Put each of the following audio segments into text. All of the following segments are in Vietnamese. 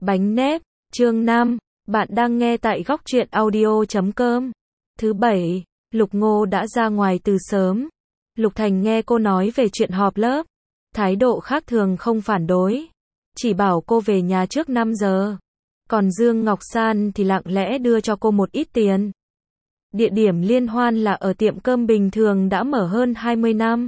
Bánh nếp, chương 5, bạn đang nghe tại góc truyện audio.com. Thứ bảy, Lục Ngô đã ra ngoài từ sớm. Lục Thành nghe cô nói về chuyện họp lớp, thái độ khác thường không phản đối, chỉ bảo cô về nhà trước 5 giờ. Còn Dương Ngọc San thì lặng lẽ đưa cho cô một ít tiền. Địa điểm liên hoan là ở tiệm cơm bình thường đã mở hơn 20 năm.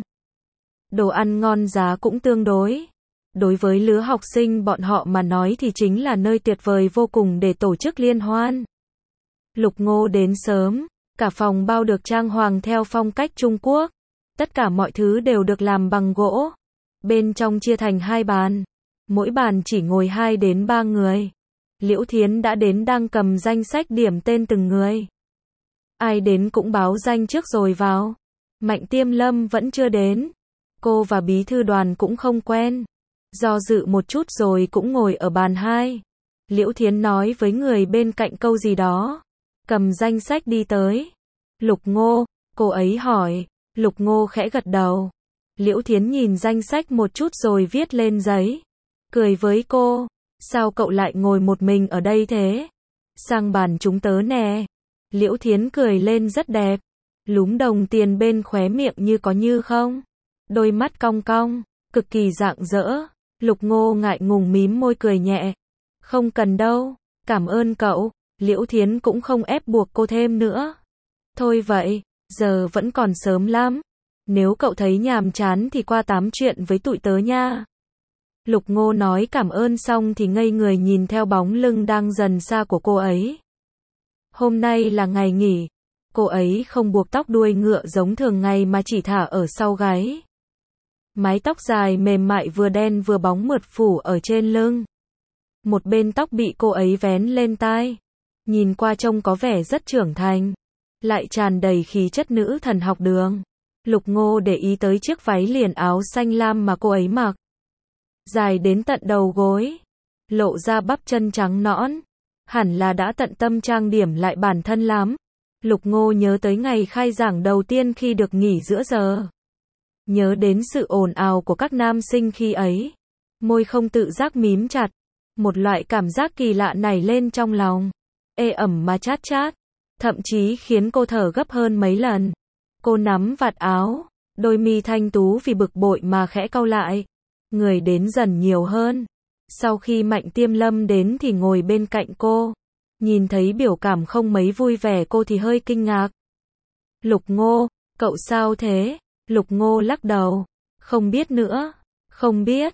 Đồ ăn ngon, giá cũng tương đối. Đối với lứa học sinh bọn họ mà nói thì chính là nơi tuyệt vời vô cùng để tổ chức liên hoan. Lục Ngô đến sớm, cả phòng bao được trang hoàng theo phong cách Trung Quốc. Tất cả mọi thứ đều được làm bằng gỗ. Bên trong chia thành 2 bàn. Mỗi bàn chỉ ngồi 2 đến 3 người. Liễu Thiến đã đến đang cầm danh sách điểm tên từng người. Ai đến cũng báo danh trước rồi vào. Mạnh Tiêm Lâm vẫn chưa đến. Cô và bí thư đoàn cũng không quen. Do dự một chút rồi cũng ngồi ở bàn 2. Liễu Thiến nói với người bên cạnh câu gì đó. Cầm danh sách đi tới. Lục Ngô, cô ấy hỏi. Lục Ngô khẽ gật đầu. Liễu Thiến nhìn danh sách một chút rồi viết lên giấy. Cười với cô. Sao cậu lại ngồi một mình ở đây thế? Sang bàn chúng tớ nè. Liễu Thiến cười lên rất đẹp. Lúm đồng tiền bên khóe miệng như có như không. Đôi mắt cong cong, cực kỳ rạng rỡ. Lục Ngô ngại ngùng mím môi cười nhẹ. Không cần đâu, cảm ơn cậu. Liễu Thiến cũng không ép buộc cô thêm nữa. Thôi vậy, giờ vẫn còn sớm lắm. Nếu cậu thấy nhàm chán thì qua tám chuyện với tụi tớ nha. Lục Ngô nói cảm ơn xong thì ngây người nhìn theo bóng lưng đang dần xa của cô ấy. Hôm nay là ngày nghỉ. Cô ấy không buộc tóc đuôi ngựa giống thường ngày mà chỉ thả ở sau gáy. Mái tóc dài mềm mại vừa đen vừa bóng mượt phủ ở trên lưng. Một bên tóc bị cô ấy vén lên tai. Nhìn qua trông có vẻ rất trưởng thành. Lại tràn đầy khí chất nữ thần học đường. Lục Ngô để ý tới chiếc váy liền áo xanh lam mà cô ấy mặc. Dài đến tận đầu gối. Lộ ra bắp chân trắng nõn. Hẳn là đã tận tâm trang điểm lại bản thân lắm. Lục Ngô nhớ tới ngày khai giảng đầu tiên khi được nghỉ giữa giờ. Nhớ đến sự ồn ào của các nam sinh khi ấy. Môi không tự giác mím chặt. Một loại cảm giác kỳ lạ nảy lên trong lòng. Ê ẩm mà chát chát. Thậm chí khiến cô thở gấp hơn mấy lần. Cô nắm vạt áo. Đôi mi thanh tú vì bực bội mà khẽ cau lại. Người đến dần nhiều hơn. Sau khi Mạnh Tiêm Lâm đến thì ngồi bên cạnh cô. Nhìn thấy biểu cảm không mấy vui vẻ cô thì hơi kinh ngạc. Lục Ngô, cậu sao thế? Lục Ngô lắc đầu. Không biết nữa. Không biết.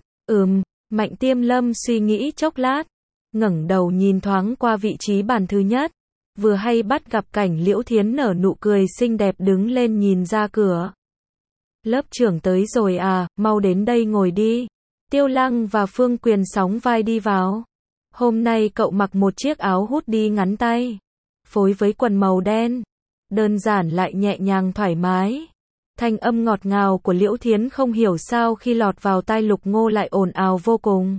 Mạnh Tiêm Lâm suy nghĩ chốc lát. Ngẩng đầu nhìn thoáng qua vị trí bàn thứ nhất. Vừa hay bắt gặp cảnh Liễu Thiến nở nụ cười xinh đẹp đứng lên nhìn ra cửa. Lớp trưởng tới rồi à, mau đến đây ngồi đi. Tiêu Lăng và Phương Quyền sóng vai đi vào. Hôm nay cậu mặc một chiếc áo hoodie ngắn tay. Phối với quần màu đen. Đơn giản lại nhẹ nhàng thoải mái. Thanh âm ngọt ngào của Liễu Thiến không hiểu sao khi lọt vào tai Lục Ngô lại ồn ào vô cùng.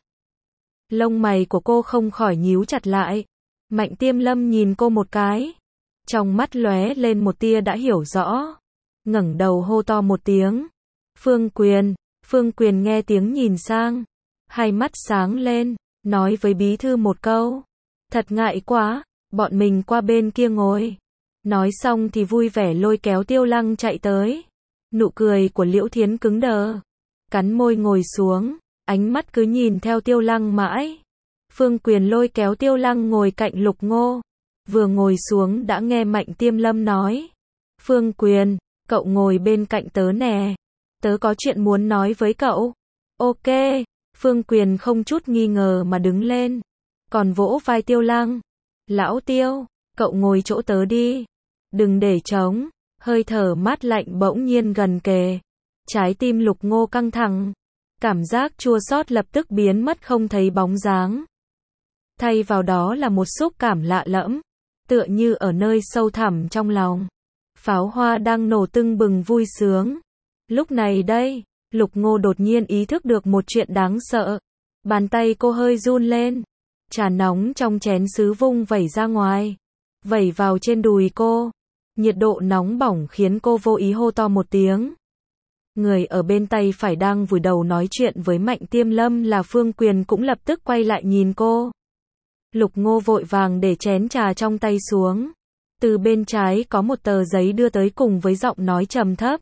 Lông mày của cô không khỏi nhíu chặt lại. Mạnh Tiêm Lâm nhìn cô một cái. Trong mắt lóe lên một tia đã hiểu rõ. Ngẩng đầu hô to một tiếng. Phương Quyền. Phương Quyền nghe tiếng nhìn sang. Hai mắt sáng lên. Nói với bí thư một câu. Thật ngại quá. Bọn mình qua bên kia ngồi. Nói xong thì vui vẻ lôi kéo Tiêu Lăng chạy tới. Nụ cười của Liễu Thiến cứng đờ. Cắn môi ngồi xuống. Ánh mắt cứ nhìn theo Tiêu Lăng mãi. Phương Quyền lôi kéo Tiêu Lăng ngồi cạnh Lục Ngô. Vừa ngồi xuống đã nghe Mạnh Tiêm Lâm nói. Phương Quyền, cậu ngồi bên cạnh tớ nè. Tớ có chuyện muốn nói với cậu. Ok. Phương Quyền không chút nghi ngờ mà đứng lên. Còn vỗ vai Tiêu Lăng. Lão Tiêu, cậu ngồi chỗ tớ đi. Đừng để trống. Hơi thở mát lạnh bỗng nhiên gần kề. Trái tim Lục Ngô căng thẳng. Cảm giác chua xót lập tức biến mất không thấy bóng dáng. Thay vào đó là một xúc cảm lạ lẫm. Tựa như ở nơi sâu thẳm trong lòng. Pháo hoa đang nổ tưng bừng vui sướng. Lúc này đây, Lục Ngô đột nhiên ý thức được một chuyện đáng sợ. Bàn tay cô hơi run lên. Trà nóng trong chén sứ vung vẩy ra ngoài. Vẩy vào trên đùi cô. Nhiệt độ nóng bỏng khiến cô vô ý hô to một tiếng. Người ở bên tay phải đang vùi đầu nói chuyện với Mạnh Tiêm Lâm là Phương Quyền cũng lập tức quay lại nhìn cô. Lục Ngô vội vàng để chén trà trong tay xuống. Từ bên trái có một tờ giấy đưa tới cùng với giọng nói trầm thấp.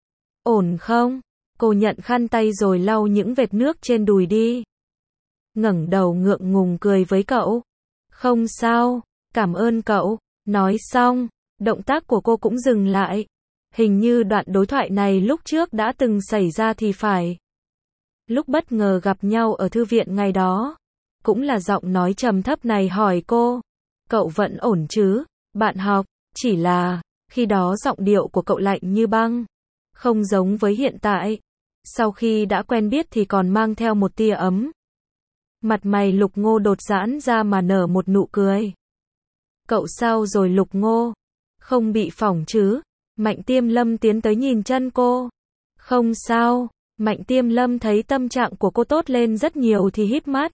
Ổn không? Cô nhận khăn tay rồi lau những vệt nước trên đùi đi. Ngẩng đầu ngượng ngùng cười với cậu. Không sao, cảm ơn cậu. Nói xong, động tác của cô cũng dừng lại. Hình như đoạn đối thoại này lúc trước đã từng xảy ra thì phải. Lúc bất ngờ gặp nhau ở thư viện ngày đó, cũng là giọng nói trầm thấp này hỏi cô. Cậu vẫn ổn chứ, bạn học, chỉ là, khi đó giọng điệu của cậu lạnh như băng, không giống với hiện tại. Sau khi đã quen biết thì còn mang theo một tia ấm. Mặt mày Lục Ngô đột giãn ra mà nở một nụ cười. Cậu sao rồi Lục Ngô? Không bị phỏng chứ? Mạnh Tiêm Lâm tiến tới nhìn chân cô. Không sao. Mạnh Tiêm Lâm thấy tâm trạng của cô tốt lên rất nhiều thì híp mắt.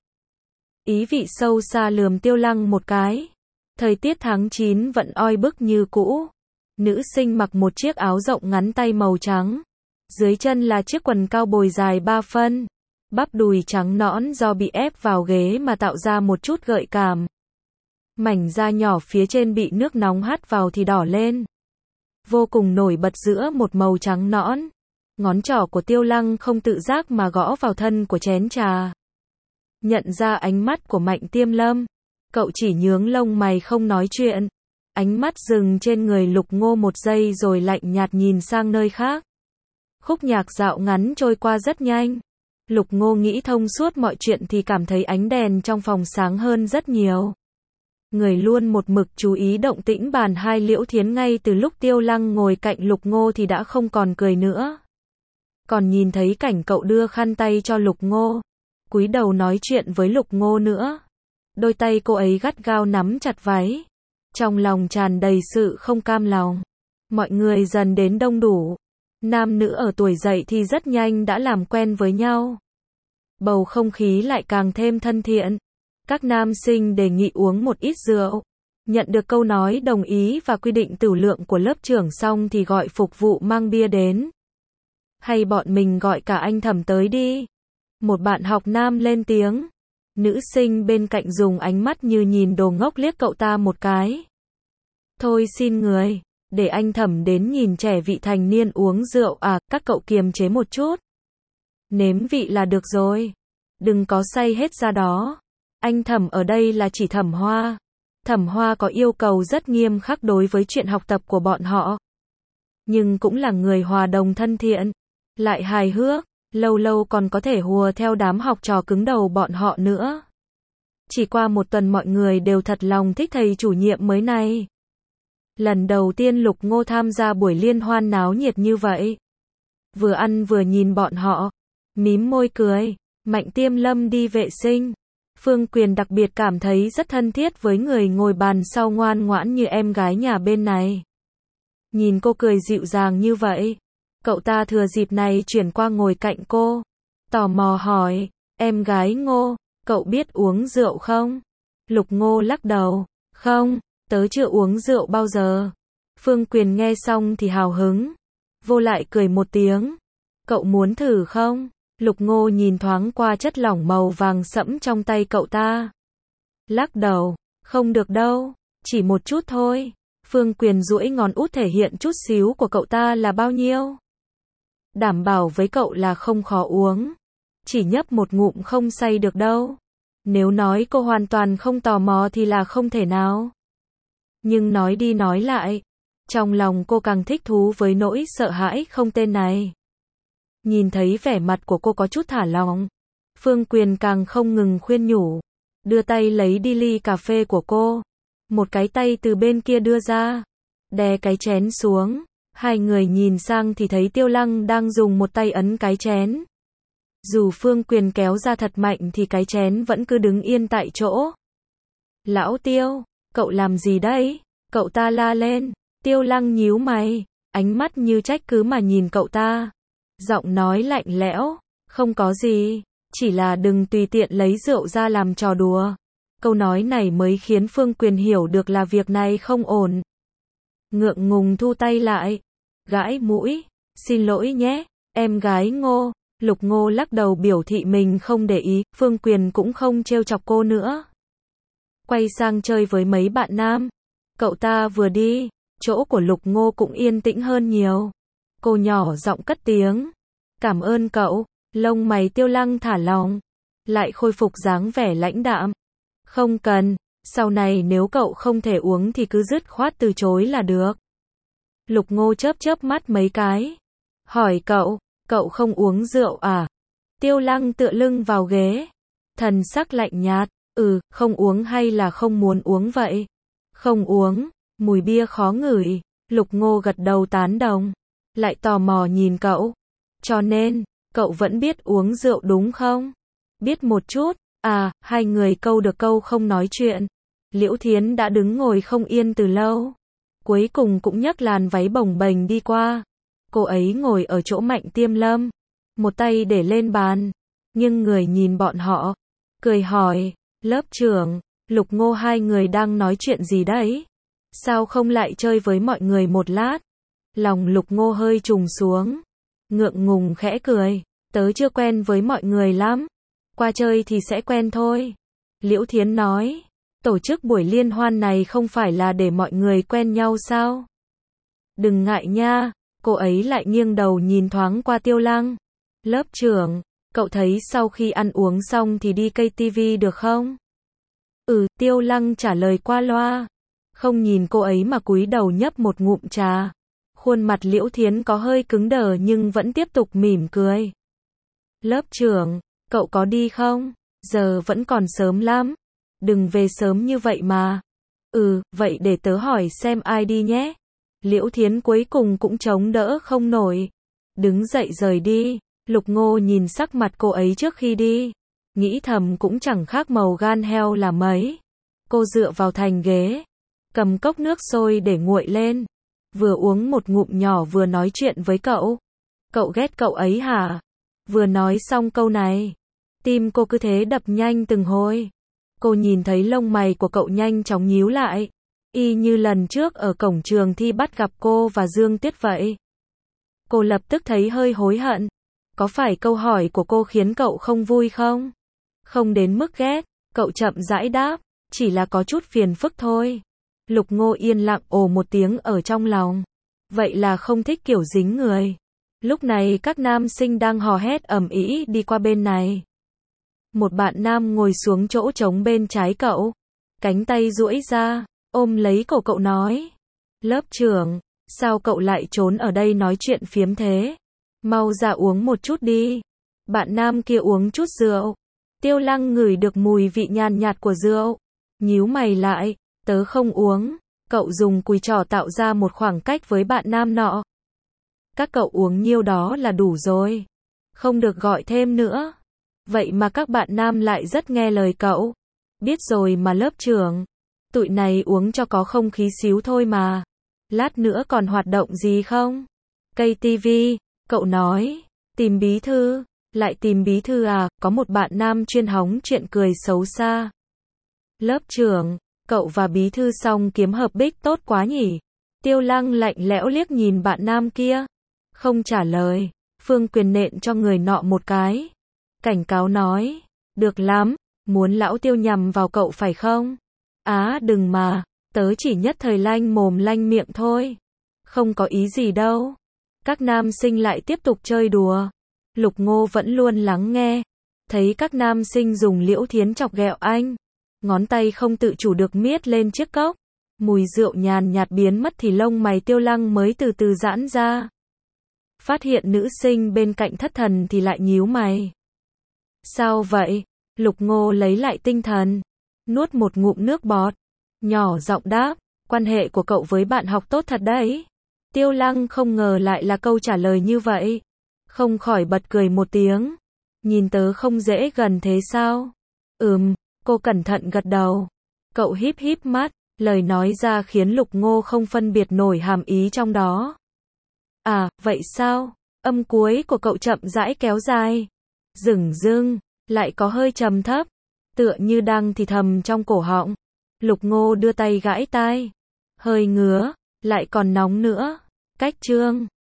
Ý vị sâu xa lườm Tiêu Lăng một cái. Thời tiết tháng 9 vẫn oi bức như cũ. Nữ sinh mặc một chiếc áo rộng ngắn tay màu trắng. Dưới chân là chiếc quần cao bồi dài 3 phân. Bắp đùi trắng nõn do bị ép vào ghế mà tạo ra một chút gợi cảm. Mảnh da nhỏ phía trên bị nước nóng hắt vào thì đỏ lên. Vô cùng nổi bật giữa một màu trắng nõn. Ngón trỏ của Tiêu Lăng không tự giác mà gõ vào thân của chén trà. Nhận ra ánh mắt của Mạnh Tiêm Lâm, cậu chỉ nhướng lông mày không nói chuyện. Ánh mắt dừng trên người Lục Ngô một giây rồi lạnh nhạt nhìn sang nơi khác. Khúc nhạc dạo ngắn trôi qua rất nhanh. Lục Ngô nghĩ thông suốt mọi chuyện thì cảm thấy ánh đèn trong phòng sáng hơn rất nhiều. Người luôn một mực chú ý động tĩnh bàn hai Liễu Thiến ngay từ lúc Tiêu Lăng ngồi cạnh Lục Ngô thì đã không còn cười nữa. Còn nhìn thấy cảnh cậu đưa khăn tay cho Lục Ngô, cúi đầu nói chuyện với Lục Ngô nữa. Đôi tay cô ấy gắt gao nắm chặt váy. Trong lòng tràn đầy sự không cam lòng. Mọi người dần đến đông đủ. Nam nữ ở tuổi dậy thì rất nhanh đã làm quen với nhau. Bầu không khí lại càng thêm thân thiện. Các nam sinh đề nghị uống một ít rượu. Nhận được câu nói đồng ý và quy định tửu lượng của lớp trưởng xong thì gọi phục vụ mang bia đến. Hay bọn mình gọi cả anh Thẩm tới đi. Một bạn học nam lên tiếng. Nữ sinh bên cạnh dùng ánh mắt như nhìn đồ ngốc liếc cậu ta một cái. Thôi xin người, để anh Thẩm đến nhìn trẻ vị thành niên uống rượu à, các cậu kiềm chế một chút. Nếm vị là được rồi. Đừng có say hết ra đó. Anh Thẩm ở đây là chỉ Thẩm Hoa. Thẩm Hoa có yêu cầu rất nghiêm khắc đối với chuyện học tập của bọn họ. Nhưng cũng là người hòa đồng thân thiện. Lại hài hước, lâu lâu còn có thể hùa theo đám học trò cứng đầu bọn họ nữa. Chỉ qua một tuần mọi người đều thật lòng thích thầy chủ nhiệm mới này. Lần đầu tiên Lục Ngô tham gia buổi liên hoan náo nhiệt như vậy. Vừa ăn vừa nhìn bọn họ. Mím môi cười. Mạnh Tiêm Lâm đi vệ sinh. Phương Quyền đặc biệt cảm thấy rất thân thiết với người ngồi bàn sau ngoan ngoãn như em gái nhà bên này. Nhìn cô cười dịu dàng như vậy. Cậu ta thừa dịp này chuyển qua ngồi cạnh cô. Tò mò hỏi. Em gái Ngô, cậu biết uống rượu không? Lục Ngô lắc đầu. Không, tớ chưa uống rượu bao giờ. Phương Quyền nghe xong thì hào hứng. Vô lại cười một tiếng. Cậu muốn thử không? Lục Ngô nhìn thoáng qua chất lỏng màu vàng sẫm trong tay cậu ta. Lắc đầu. Không được đâu. Chỉ một chút thôi. Phương Quyền duỗi ngón út thể hiện chút xíu của cậu ta là bao nhiêu. Đảm bảo với cậu là không khó uống. Chỉ nhấp một ngụm không say được đâu. Nếu nói cô hoàn toàn không tò mò thì là không thể nào. Nhưng nói đi nói lại. Trong lòng cô càng thích thú với nỗi sợ hãi không tên này. Nhìn thấy vẻ mặt của cô có chút thả lỏng. Phương Quyền càng không ngừng khuyên nhủ. Đưa tay lấy đi ly cà phê của cô. Một cái tay từ bên kia đưa ra. Đè cái chén xuống. Hai người nhìn sang thì thấy Tiêu Lăng đang dùng một tay ấn cái chén. Dù Phương Quyền kéo ra thật mạnh thì cái chén vẫn cứ đứng yên tại chỗ. Lão Tiêu, cậu làm gì đấy? Cậu ta la lên. Tiêu Lăng nhíu mày, ánh mắt như trách cứ mà nhìn cậu ta. Giọng nói lạnh lẽo, không có gì, chỉ là đừng tùy tiện lấy rượu ra làm trò đùa. Câu nói này mới khiến Phương Quyền hiểu được là việc này không ổn. Ngượng ngùng thu tay lại, gãi mũi, xin lỗi nhé, em gái Ngô. Lục Ngô lắc đầu biểu thị mình không để ý, Phương Quyền cũng không trêu chọc cô nữa. quay sang chơi với mấy bạn nam. Cậu ta vừa đi, chỗ của Lục Ngô cũng yên tĩnh hơn nhiều. Cô nhỏ giọng cất tiếng. Cảm ơn cậu. Lông mày Tiêu Lăng thả lỏng, lại khôi phục dáng vẻ lãnh đạm. Không cần, sau này nếu cậu không thể uống thì cứ dứt khoát từ chối là được. Lục Ngô chớp chớp mắt mấy cái. Hỏi cậu không uống rượu à? Tiêu Lăng tựa lưng vào ghế. Thần sắc lạnh nhạt. Không uống hay là không muốn uống vậy? Không uống, mùi bia khó ngửi. Lục Ngô gật đầu tán đồng. Lại tò mò nhìn cậu. Cho nên, cậu vẫn biết uống rượu đúng không? Biết một chút. Hai người câu được câu không nói chuyện. Liễu Thiến đã đứng ngồi không yên từ lâu. Cuối cùng cũng nhấc làn váy bồng bềnh đi qua. Cô ấy ngồi ở chỗ Mạnh Tiêm Lâm. Một tay để lên bàn. Nhưng người nhìn bọn họ. Cười hỏi. Lớp trưởng, Lục Ngô hai người đang nói chuyện gì đấy? Sao không lại chơi với mọi người một lát? Lòng Lục Ngô hơi trùng xuống. Ngượng ngùng khẽ cười. Tớ chưa quen với mọi người lắm. Qua chơi thì sẽ quen thôi. Liễu Thiến nói. Tổ chức buổi liên hoan này không phải là để mọi người quen nhau sao? Đừng ngại nha. Cô ấy lại nghiêng đầu nhìn thoáng qua Tiêu Lăng. Lớp trưởng, cậu thấy sau khi ăn uống xong thì đi cây tivi được không? Tiêu Lăng trả lời qua loa. Không nhìn cô ấy mà cúi đầu nhấp một ngụm trà. Khuôn mặt Liễu Thiến có hơi cứng đờ nhưng vẫn tiếp tục mỉm cười. Lớp trưởng, cậu có đi không? Giờ vẫn còn sớm lắm. Đừng về sớm như vậy mà. Vậy để tớ hỏi xem ai đi nhé. Liễu Thiến cuối cùng cũng chống đỡ không nổi. Đứng dậy rời đi. Lục Ngô nhìn sắc mặt cô ấy trước khi đi. Nghĩ thầm cũng chẳng khác màu gan heo là mấy. Cô dựa vào thành ghế. Cầm cốc nước sôi để nguội lên. Vừa uống một ngụm nhỏ vừa nói chuyện với cậu. Cậu ghét cậu ấy hả? Vừa nói xong câu này. Tim cô cứ thế đập nhanh từng hồi. Cô nhìn thấy lông mày của cậu nhanh chóng nhíu lại. Y như lần trước ở cổng trường thi bắt gặp cô và Dương Tuyết vậy. Cô lập tức thấy hơi hối hận. Có phải câu hỏi của cô khiến cậu không vui không? Không đến mức ghét, cậu chậm rãi đáp. Chỉ là có chút phiền phức thôi. Lục Ngô yên lặng ồ một tiếng ở trong lòng. Vậy là không thích kiểu dính người. Lúc này các nam sinh đang hò hét ầm ĩ đi qua bên này. Một bạn nam ngồi xuống chỗ trống bên trái cậu. Cánh tay duỗi ra, ôm lấy cổ cậu nói. Lớp trưởng, sao cậu lại trốn ở đây nói chuyện phiếm thế? Mau ra uống một chút đi. Bạn nam kia uống chút rượu. Tiêu Lăng ngửi được mùi vị nhàn nhạt của rượu. Nhíu mày lại, tớ không uống. Cậu dùng cùi trỏ tạo ra một khoảng cách với bạn nam nọ. Các cậu uống nhiêu đó là đủ rồi. Không được gọi thêm nữa. Vậy mà các bạn nam lại rất nghe lời cậu. Biết rồi mà lớp trưởng. Tụi này uống cho có không khí xíu thôi mà. Lát nữa còn hoạt động gì không? Cây tivi, cậu nói. Tìm bí thư. Lại tìm bí thư à? Có một bạn nam chuyên hóng chuyện cười xấu xa. Lớp trưởng, cậu và bí thư xong kiếm hợp bích tốt quá nhỉ? Tiêu Lăng lạnh lẽo liếc nhìn bạn nam kia. Không trả lời. Phương Quyền nện cho người nọ một cái. Cảnh cáo nói. Được lắm. Muốn lão Tiêu nhằm vào cậu phải không? Đừng mà. Tớ chỉ nhất thời lanh mồm lanh miệng thôi. Không có ý gì đâu. Các nam sinh lại tiếp tục chơi đùa. Lục Ngô vẫn luôn lắng nghe. Thấy các nam sinh dùng Liễu Thiến chọc ghẹo anh. Ngón tay không tự chủ được miết lên chiếc cốc. Mùi rượu nhàn nhạt biến mất thì lông mày Tiêu Lăng mới từ từ giãn ra. Phát hiện nữ sinh bên cạnh thất thần thì lại nhíu mày. Sao vậy? Lục Ngô lấy lại tinh thần. Nuốt một ngụm nước bọt. Nhỏ giọng đáp. Quan hệ của cậu với bạn học tốt thật đấy. Tiêu Lăng không ngờ lại là câu trả lời như vậy. Không khỏi bật cười một tiếng. Nhìn tớ không dễ gần thế sao? Cô cẩn thận gật đầu. Cậu híp híp mắt. Lời nói ra khiến Lục Ngô không phân biệt nổi hàm ý trong đó. Vậy sao? Âm cuối của cậu chậm rãi kéo dài. Dửng dưng, lại có hơi trầm thấp. Tựa như đang thì thầm trong cổ họng. Lục Ngô đưa tay gãi tai. Hơi ngứa, lại còn nóng nữa. Cách chương